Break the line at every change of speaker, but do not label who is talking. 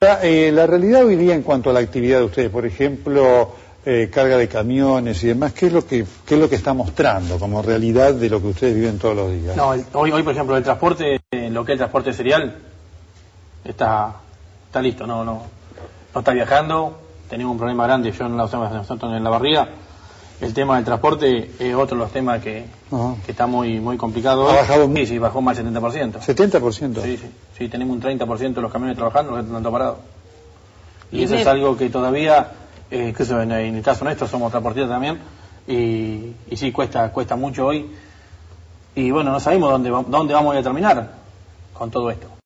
La realidad hoy día en cuanto a la actividad de ustedes, por ejemplo, carga de camiones y demás, ¿qué es lo que está mostrando como realidad de lo que ustedes viven todos los días?
No, hoy por ejemplo, el transporte, lo que es el transporte serial, está listo, no está viajando, tenemos un problema grande, yo en nosotros en la barriga, el tema del transporte es otro de los temas que está muy complicado.
¿Ha bajado?
Sí, bajó más del 70%.
¿70%?
Sí, tenemos un 30% de los camiones trabajando, los que están parados. Y eso es algo que todavía, en el caso nuestro somos transportistas también, y sí, cuesta mucho hoy. Y bueno, no sabemos dónde vamos a terminar con todo esto.